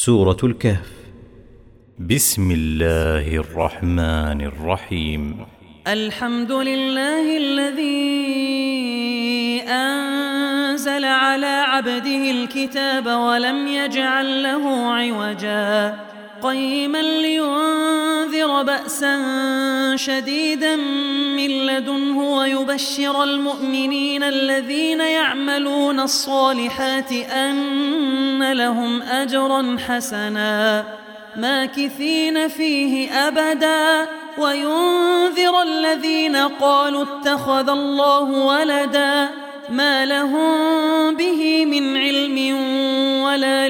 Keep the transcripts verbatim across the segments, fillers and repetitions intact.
سورة الكهف. بسم الله الرحمن الرحيم. الحمد لله الذي أنزل على عبده الكتاب ولم يجعل له عوجا قيما لينذر بأسا شديدا من لدنه ويبشر المؤمنين الذين يعملون الصالحات أن لهم أجرا حسنا ماكثين فيه أبدا وينذر الذين قالوا اتخذ الله ولدا ما لهم به من علم ولا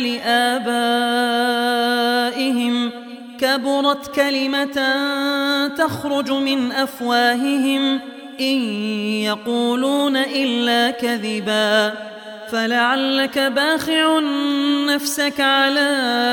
لآبائهم كبرت كلمة تخرج من أفواههم إن يقولون إلا كذبا فلعلك باخع نفسك على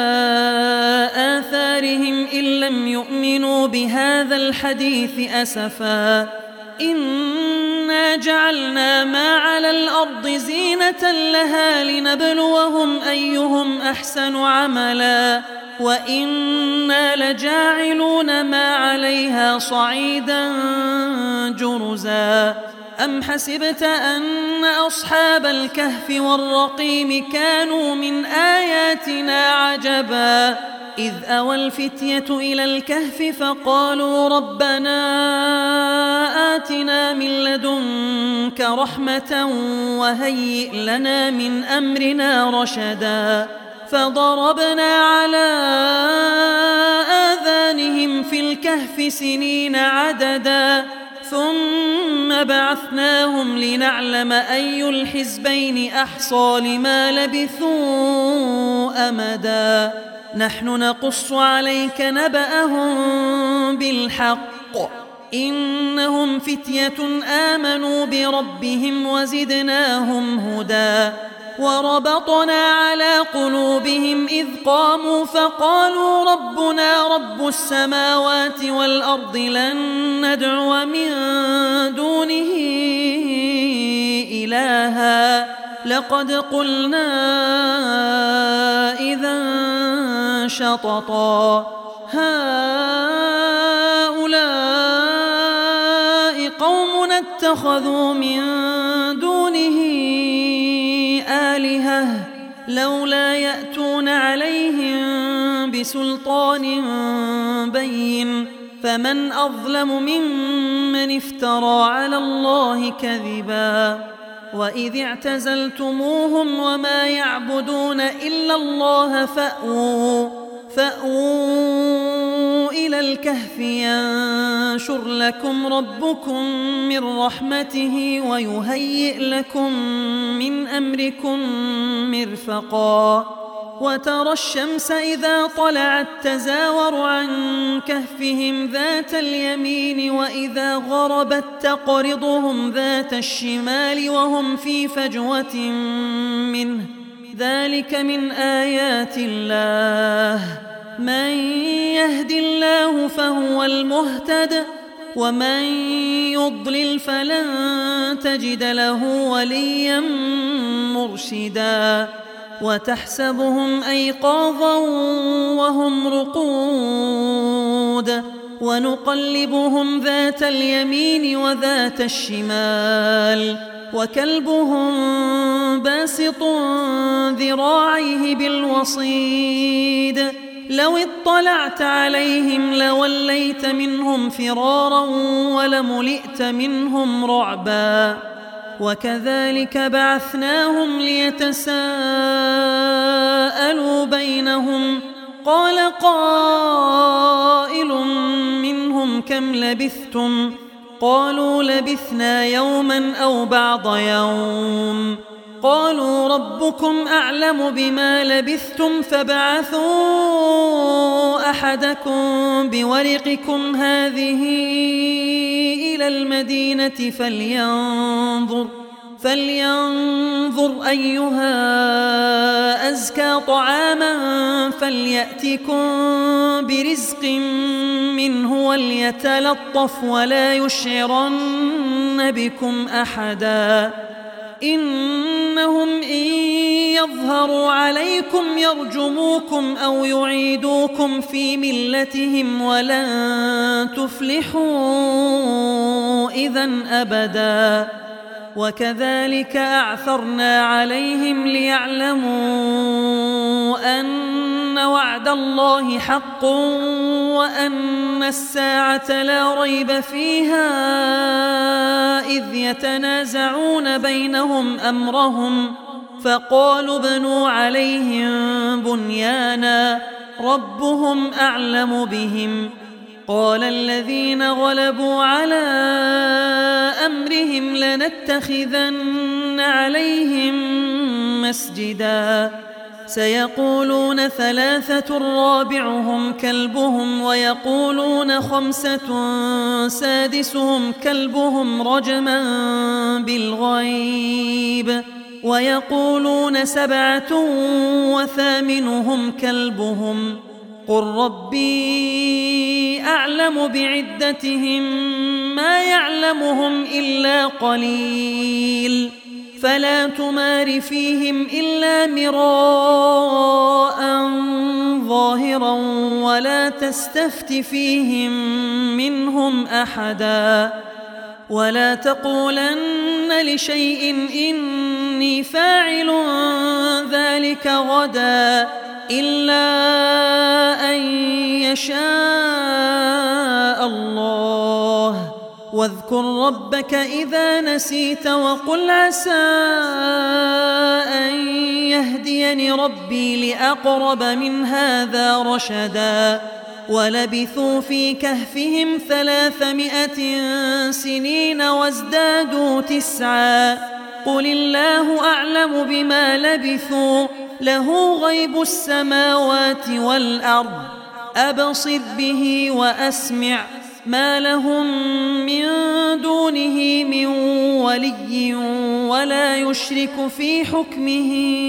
آثارهم إن لم يؤمنوا بهذا الحديث أسفا إنا جعلنا ما على الأرض زينة لها لنبلوهم أيهم أحسن عملا وإنا لجاعلون ما عليها صعيدا جرزا أم حسبت أن أصحاب الكهف والرقيم كانوا من آياتنا عجبا إذ أوى الفتية إلى الكهف فقالوا ربنا آتنا من لدنك رحمة وهيئ لنا من أمرنا رشدا فضربنا على آذانهم في الكهف سنين عددا ثم بعثناهم لنعلم أي الحزبين أحصى لما لبثوا أمدا نحن نقص عليك نبأهم بالحق إنهم فتية آمنوا بربهم وزدناهم هدى وربطنا على قلوبهم إذ قاموا فقالوا ربنا رب السماوات والأرض لن ندعو من دونه إلها لقد قلنا إذا شططا هؤلاء قوم اتخذوا من دونه آلهة لولا يأتون عليهم بسلطان بين فمن أظلم ممن افترى على الله كذبا وإذ اعتزلتموهم وما يعبدون إلا الله فأووا فأووا إلى الكهف ينشر لكم ربكم من رحمته ويهيئ لكم من أمركم مرفقا وترى الشمس إذا طلعت تزاور عن كهفهم ذات اليمين وإذا غربت تقرضهم ذات الشمال وهم في فجوة منه ذلك من آيات الله من يهد الله فهو المهتد ومن يضلل فلن تجد له وليا مرشدا وتحسبهم أيقاظا وهم رقود ونقلبهم ذات اليمين وذات الشمال وكلبهم باسط ذراعيه بالوصيد لو اطلعت عليهم لوليت منهم فرارا ولملئت منهم رعبا وكذلك بعثناهم ليتساءلوا بينهم قال قائل منهم كم لبثتم قالوا لبثنا يوما أو بعض يوم قالوا ربكم أعلم بما لبثتم فابعثوا أحدكم بورقكم هذه إلى المدينة فلينظر فلينظر أيها أزكى طعاما فليأتكم برزق منه وليتلطف ولا يشعرن بكم أحدا إنهم إن يظهروا عليكم يرجموكم أو يعيدوكم في ملتهم ولن تفلحوا إذن أبدا. وكذلك أعثرنا عليهم ليعلموا أن وعد الله حق وأن الساعة لا ريب فيها إذ يتنازعون بينهم أمرهم فقالوا ابنوا عليهم بنيانا ربهم أعلم بهم. قال الذين غلبوا على أمرهم لنتخذن عليهم مسجدا سيقولون ثلاثة رابعهم كلبهم ويقولون خمسة سادسهم كلبهم رجما بالغيب ويقولون سبعة وثامنهم كلبهم قل ربي أعلم بعدتهم ما يعلمهم إلا قليل فلا تمار فيهم إلا مراء ظاهرا ولا تستفت فيهم منهم أحدا ولا تقولن لشيء إني فاعل ذلك غدا إلا أن يشاء الله واذكر ربك إذا نسيت وقل عسى أن يهديني ربي لأقرب من هذا رشدا. ولبثوا في كهفهم ثلاثمائة سنين وازدادوا تسعا قل الله أعلم بما لبثوا له غيب السماوات والأرض أبصر به وأسمع ما لهم من دونه من ولي ولا يشرك في حكمه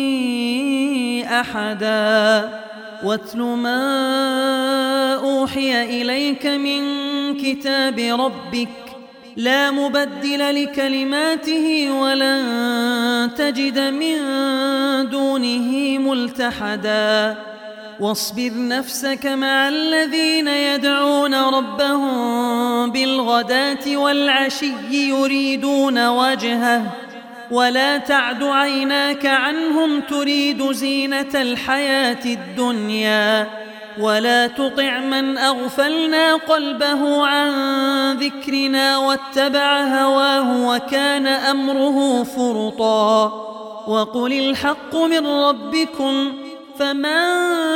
أحدا. واتل ما أوحي إليك من كتاب ربك لا مبدل لكلماته ولن تجد من دونه ملتحدا. واصبر نفسك مع الذين يدعون ربهم بالغداة والعشي يريدون وجهه ولا تعد عيناك عنهم تريد زينة الحياة الدنيا ولا تطع من أغفلنا قلبه عن ذكرنا واتبع هواه وكان أمره فرطا. وقل الحق من ربكم فمن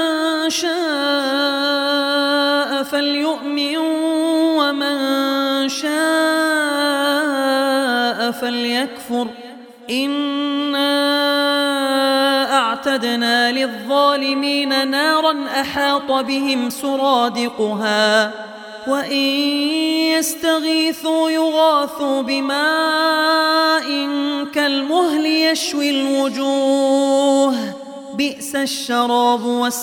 شاء فليؤمن ومن شاء فليكفر إنا أعتدنا للظالمين نارا أحاط بهم سرادقها وإن يستغيثوا يغاثوا بماء كالمهل يشوي الوجوه بئس الشراب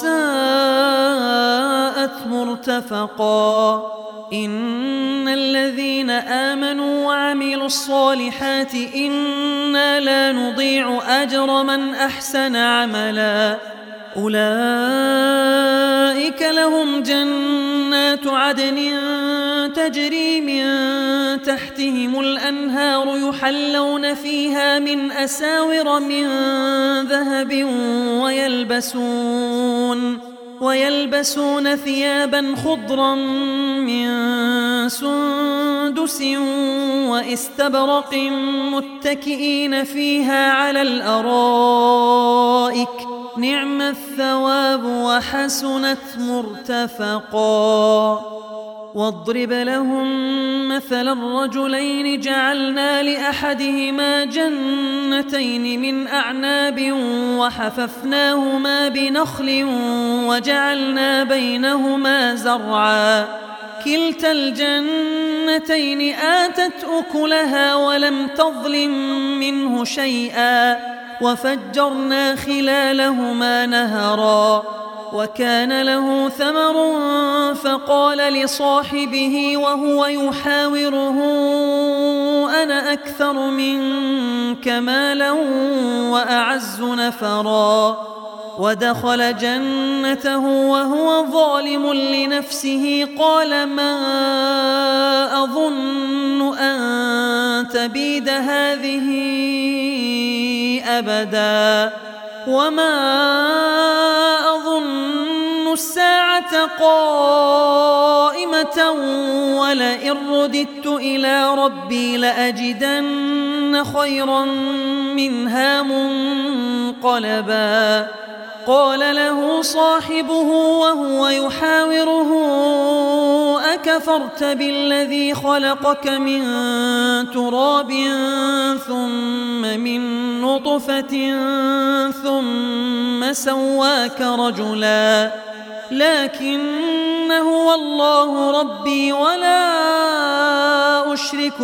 وساءت مرتفقا. إن الذين آمنوا وعملوا الصالحات إنا لا نضيع أجر من أحسن عملا أولئك لهم جنات عدن تجري من تحتهم الأنهار يحلون فيها من أساور من ذهب ويلبسون ويلبسون ثيابا خضرا من سندس واستبرق متكئين فيها على الأرائك نعم الثواب وحسنت مرتفقا. واضرب لهم مثل الرجلين جعلنا لأحدهما جنتين من أعناب وحففناهما بنخل وجعلنا بينهما زرعا كلتا الجنتين آتت أكلها ولم تظلم منه شيئا وفجرنا خلالهما نهرا وكان له ثمر فقال لصاحبه وهو يحاوره أنا أكثر منك مالا وأعز نفرا ودخل جنته وهو ظالم لنفسه قال ما أظن أن تبيد هذه أبدا وما أظن الساعة قائمة ولئن رددت إلى ربي لأجدن خيرا منها منقلبا قال له صاحبه وهو يحاوره أكفرت بالذي خلقك من تراب ثم من نطفة ثم سواك رجلا لكن هو الله ربي ولا أشرك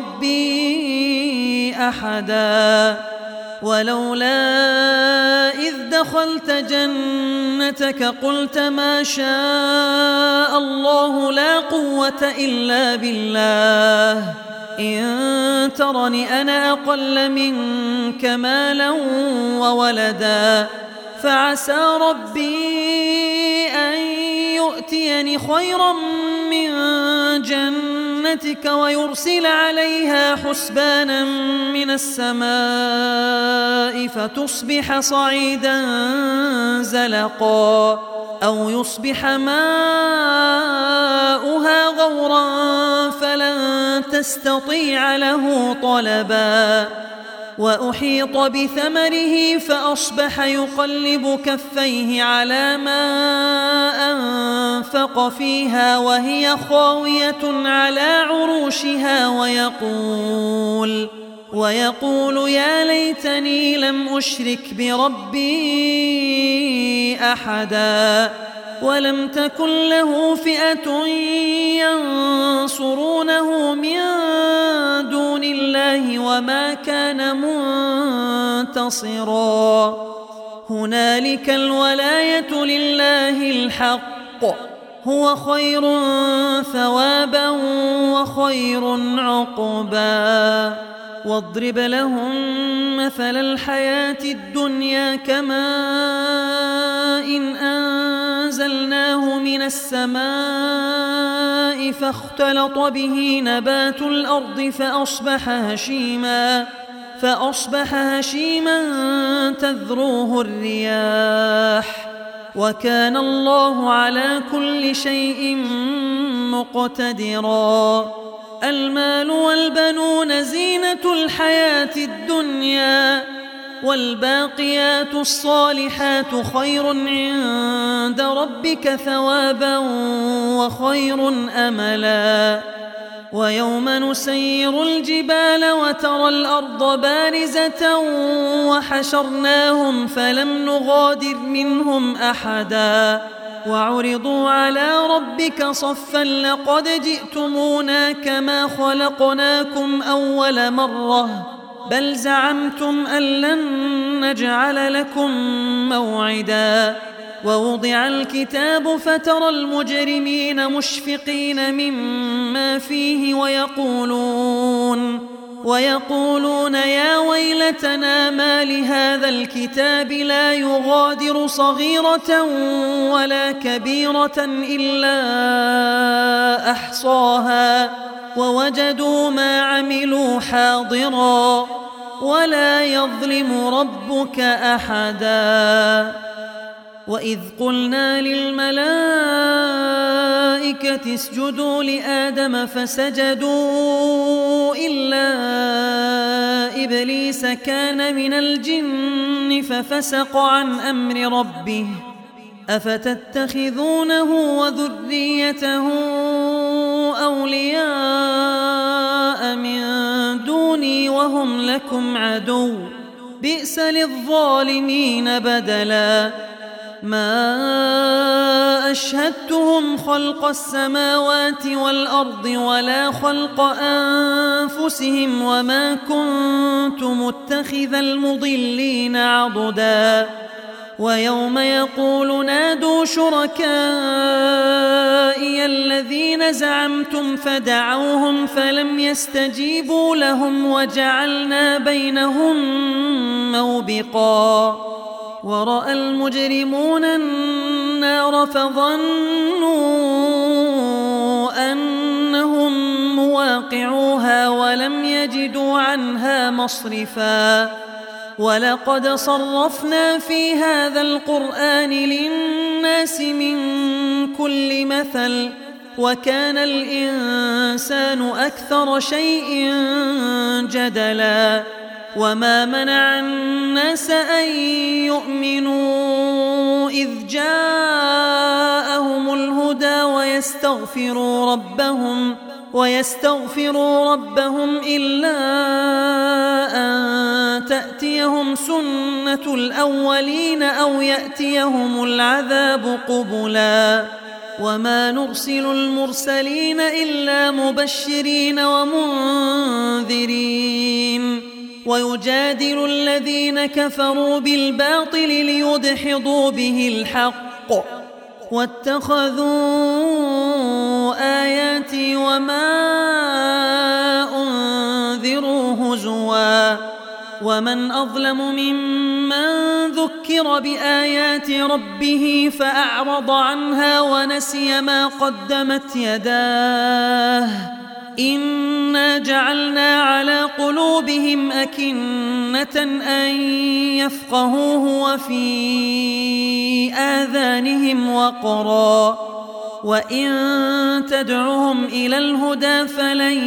بربي أحدا ولولا إذ دخلت جنتك قلت ما شاء الله لا قوة إلا بالله إن ترني أنا أقل منك مالا وولدا فعسى ربي أن يؤتيني خيرا من جنتك ويرسل عليها حسبانا من السماء فتصبح صعيدا زلقا أو يصبح ماؤها غورا فلن تستطيع له طلبا وأحيط بثمره فأصبح يقلب كفيه على ما أنفق فيها وهي خاوية على عروشها ويقول ويقول يا ليتني لم أشرك بربي أحدا ولم تكن له فئة ينصرونه من دون الله وما كان منتصرا هنالك الولاية لله الحق هو خير ثوابا وخير عقبا واضرب لهم مثل الحياة الدنيا كماء إن أنزلناه من السماء فاختلط به نبات الأرض فأصبح هشيما فأصبح هشيما تذروه الرياح وكان الله على كل شيء مقتدرا المال والبنون زينة الحياة الدنيا والباقيات الصالحات خير عند ربك ثوابا وخير أملا ويوم نسير الجبال وترى الأرض بارزة وحشرناهم فلم نغادر منهم أحدا وعرضوا على ربك صفا لقد جئتمونا كما خلقناكم أول مرة بل زعمتم أن لن نجعل لكم موعدا ووضع الكتاب فترى المجرمين مشفقين مما فيه ويقولون ويقولون يا ويلتنا ما لهذا الكتاب لا يغادر صغيرة ولا كبيرة إلا أحصاها ووجدوا ما عملوا حاضرا ولا يظلم ربك أحدا وإذ قلنا للملائكة اسجدوا لآدم فسجدوا إلا إبليس كان من الجن ففسق عن أمر ربه أفتتخذونه وذريته أولياء من دوني وهم لكم عدو بئس للظالمين بدلا ما أشهدتهم خلق السماوات والأرض ولا خلق أنفسهم وما كنت متخذ المضلين عضدا ويوم يقول نادوا شركائي الذين زعمتم فدعوهم فلم يستجيبوا لهم وجعلنا بينهم موبقا ورأى المجرمون النار فظنوا أنهم مواقعوها ولم يجدوا عنها مصرفا ولقد صرفنا في هذا القرآن للناس من كل مثل وكان الإنسان أكثر شيء جدلا وما منع الناس أن يؤمنوا إذ جاءهم الهدى ويستغفروا ربهم ويستغفروا ربهم إلا أن تأتيهم سنة الأولين أو يأتيهم العذاب قبلا وما نرسل المرسلين إلا مبشرين ومنذرين ويجادل الذين كفروا بالباطل ليدحضوا به الحق واتخذوا آياتي وما أنذروا هزوا ومن أظلم ممن ذكر بآيات ربه فأعرض عنها ونسي ما قدمت يداه إنا جعلنا على قلوبهم أكنة أن يفقهوه وفي آذانهم وقرا وإن تدعهم إلى الهدى فلن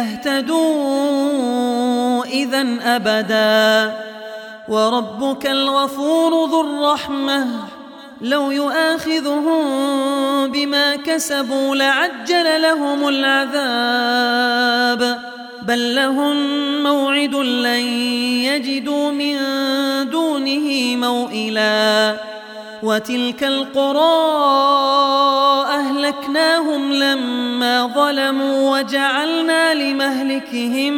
يهتدوا إذن أبدا وربك الغفور ذو الرحمة لو يؤاخذهم بما كسبوا لعجل لهم العذاب بل لهم موعد لن يجدوا من دونه موئلا وتلك القرى أهلكناهم لما ظلموا وجعلنا لمهلكهم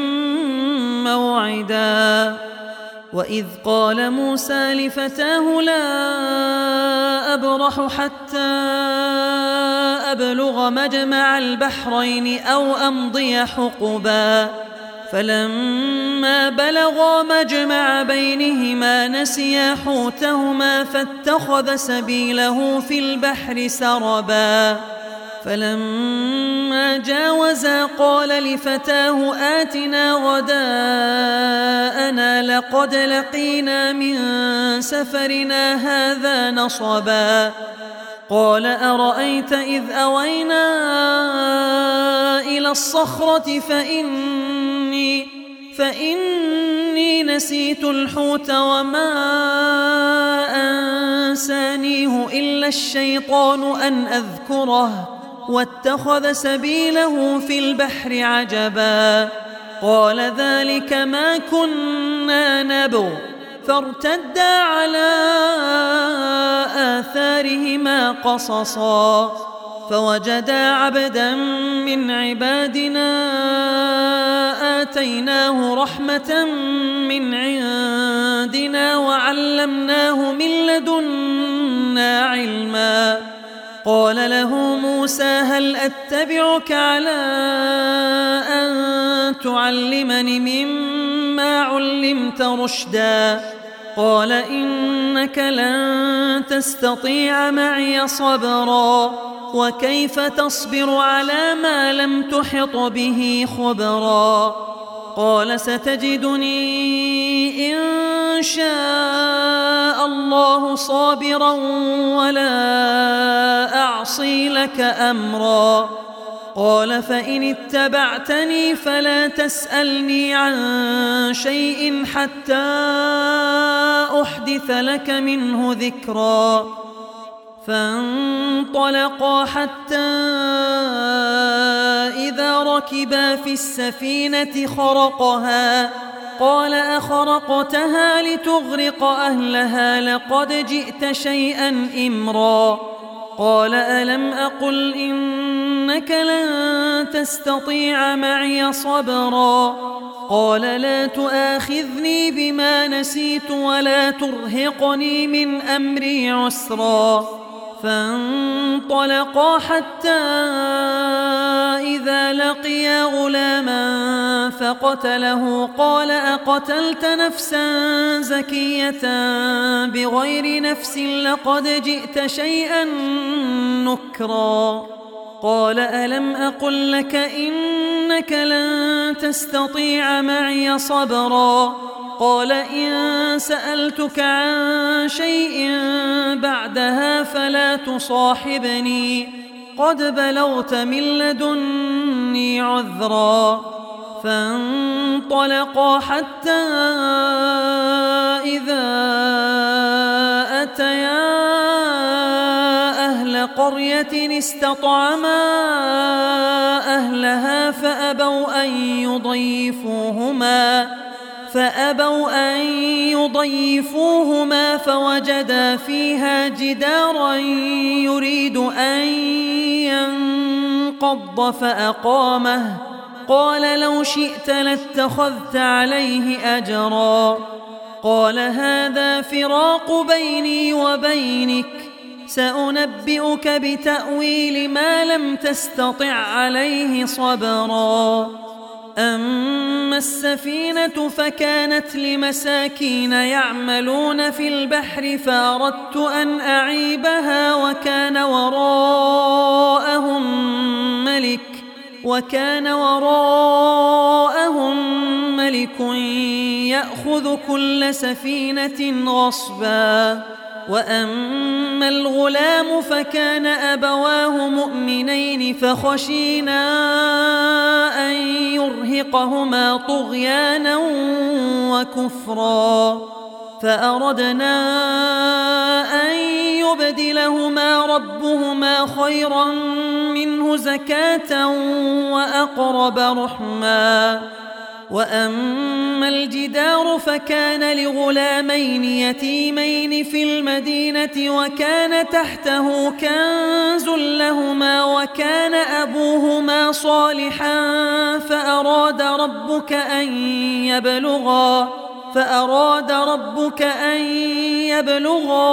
موعدا وإذ قال موسى لفتاه لا أبرح حتى أبلغ مجمع البحرين أو أمضي حقبا فلما بلغا مجمع بينهما نسيا حوتهما فاتخذ سبيله في البحر سربا فلما جاوزا قال لفتاه آتنا غداءنا لقد لقينا من سفرنا هذا نصبا قال أرأيت إذ أوينا إلى الصخرة فإني, فإني نسيت الحوت وما أنسانيه إلا الشيطان أن أذكره واتخذ سبيله في البحر عجبا قال ذلك ما كنا نبغ فارتدا على آثارهما قصصا فوجدا عبدا من عبادنا آتيناه رحمة من عندنا وعلمناه من لدنا علما قال له موسى هل أتبعك على أن تعلمني مما علمت رشدا قال إنك لن تستطيع معي صبرا وكيف تصبر على ما لم تحط به خبرا قال ستجدني إن شاء الله صابرا ولا أعصي لك أمرا قال فإن اتبعتني فلا تسألني عن شيء حتى أحدث لك منه ذكرا فانطلقا حتى إذا ركبا في السفينة خرقها قال أخرقتها لتغرق أهلها لقد جئت شيئا إمرا قال ألم أقل إنك لن تستطيع معي صبرا قال لا تؤاخذني بما نسيت ولا ترهقني من أمري عسرا فانطلقا حتى إذا لقيا غلاما فقتله قال أقتلت نفسا زكية بغير نفس لقد جئت شيئا نكرا قال ألم أقل لك إنك لن تستطيع معي صبرا قال إن سألتك عن شيء بعدها فلا تصاحبني قد بلغت من لدني عذرا فانطلقا حتى إذا أتيا أهل قرية استطعما أهلها فأبوا أن يضيفوهما فأبوا أن يضيفوهما فوجدا فيها جدارا يريد أن ينقض فأقامه قال لو شئت لاتخذت عليه أجرا قال هذا فراق بيني وبينك سأنبئك بتأويل ما لم تستطع عليه صبرا أما السفينة فكانت لمساكين يعملون في البحر فأردت أن أعيبها وكان وراءهم ملك وكان وراءهم ملك يأخذ كل سفينة غصبا وأما الغلام فكان أبواه مؤمنين فخشينا أن يرهقهما طغيانا وكفرا فأردنا أن يبدلهما ربهما خيرا منه زكاة وأقرب رحما وأما الجدار فكان لغلامين يتيمين في المدينة وكان تحته كنز لهما وكان أبوهما صالحا فأراد ربك أن يبلغا فأراد ربك أن يبلغا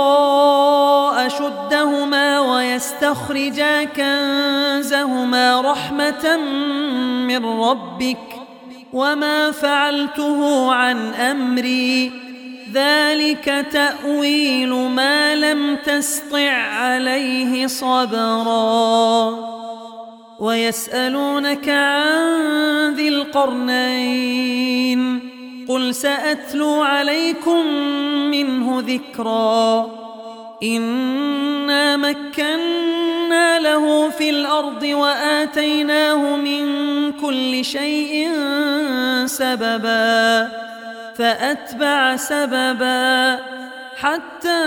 أشدهما ويستخرجا كنزهما رحمة من ربك وما فعلته عن أمري ذلك تأويل ما لم تسطع عليه صبرا ويسألونك عن ذي القرنين قل سأتلو عليكم منه ذكرا إنا مكنا له في الأرض وآتيناه من كل شيء سببا فأتبع سببا حتى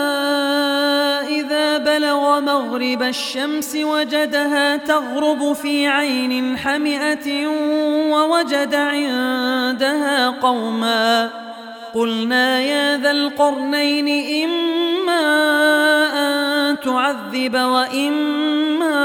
إذا بلغ مغرب الشمس وجدها تغرب في عين حمئة ووجد عندها قوما قلنا يا ذا القرنين إما أن تعذب وإما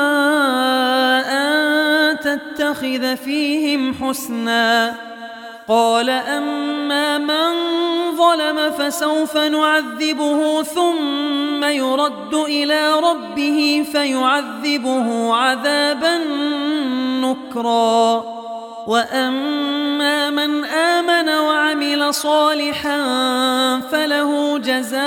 أن تتخذ فيهم حسنا قال أما من ظلم فسوف نعذبه ثم يرد إلى ربه فيعذبه عذابا نكرا وأما من آمن وعمل صالحا فله جزاء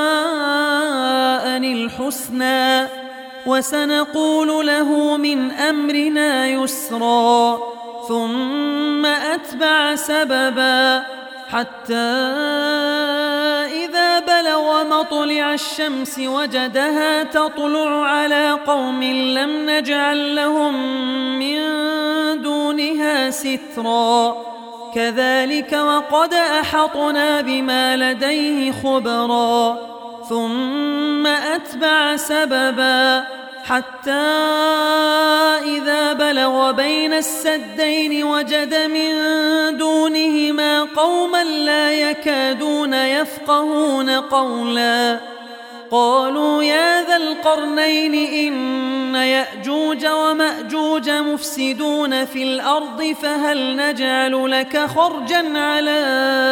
الحسنى وسنقول له من أمرنا يسرا ثم أتبع سببا حتى إذا بلغ مطلع الشمس وجدها تطلع على قوم لم نجعل لهم من دونها سترا كذلك وقد أحطنا بما لديه خبرا ثم أتبع سببا حتى إذا بلغ بين السدين وجد من دونهما قوما لا يكادون يفقهون قولا قالوا يا ذا القرنين إن يأجوج ومأجوج مفسدون في الأرض فهل نجعل لك خرجا على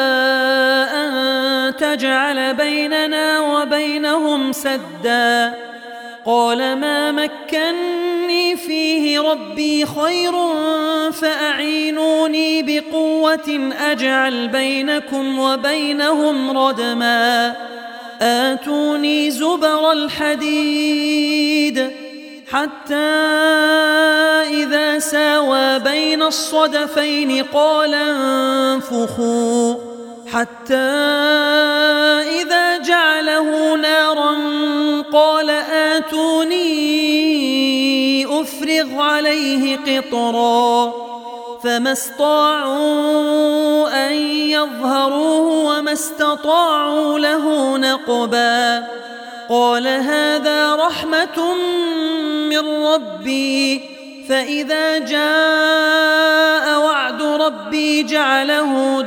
أن تجعل بيننا وبينهم سدا قال ما مكني فيه ربي خير فأعينوني بقوة أجعل بينكم وبينهم ردما آتوني زبر الحديد حتى إذا ساوى بين الصدفين قال انفخوا حتى إذا جعله نارا قال آتوني أفرغ عليه قطرا فما استطاعوا أن يظهروه وما استطاعوا له نقبا قال هذا رحمة من ربي فإذا جاء وعد ربي جعله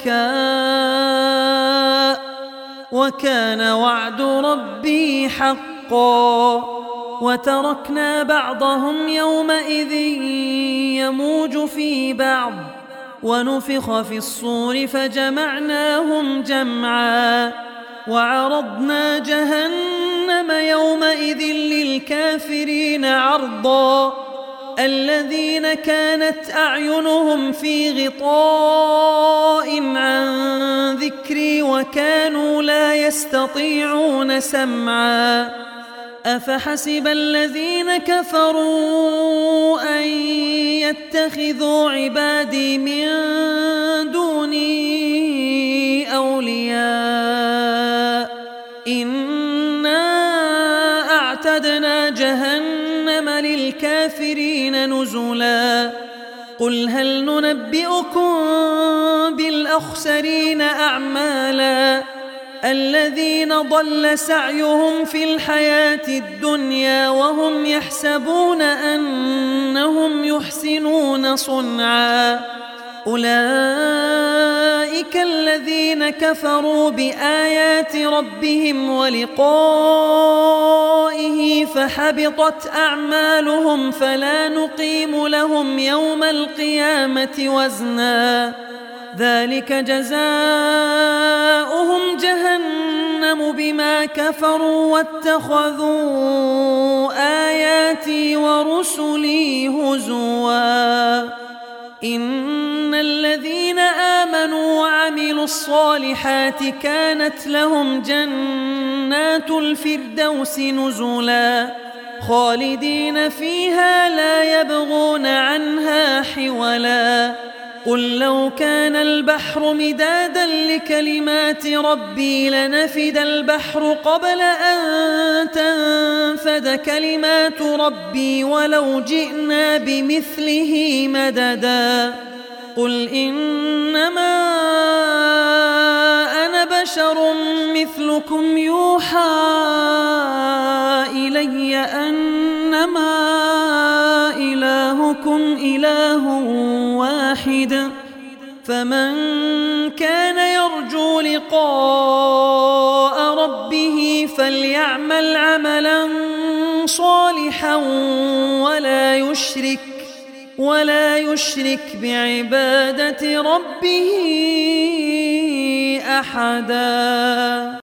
دكا وكان وعد ربي حقا وتركنا بعضهم يومئذ يموج في بعض ونفخ في الصور فجمعناهم جمعا وعرضنا جهنم يومئذ للكافرين عرضا الذين كانت أعينهم في غطاء عن ذكري وكانوا لا يستطيعون سمعا أفحسب الذين كفروا أن يتخذوا عبادي من دوني أولياء إنا أعتدنا جهنم للكافرين نزلا قل هل ننبئكم بالأخسرين أعمالا الذين ضل سعيهم في الحياة الدنيا وهم يحسبون أنهم يحسنون صنعا أولئك الذين كفروا بآيات ربهم ولقائه فحبطت أعمالهم فلا نقيم لهم يوم القيامة وزنا ذلك جزاؤهم جهنم بما كفروا واتخذوا آياتي ورسلي هزوا إن الذين آمنوا وعملوا الصالحات كانت لهم جنات الفردوس نزلا خالدين فيها لا يبغون عنها حولا قل لو كان البحر مدادا لكلمات ربي لنفد البحر قبل أن تنفد كلمات ربي ولو جئنا بمثله مددا قل إنما أنا بشر مثلكم يوحى إلي أنما إلهكم إله واحد فمن كان يرجو لقاء ربه فليعمل عملا صالحا ولا يشرك ولا يشرك بعبادة ربه أحدا.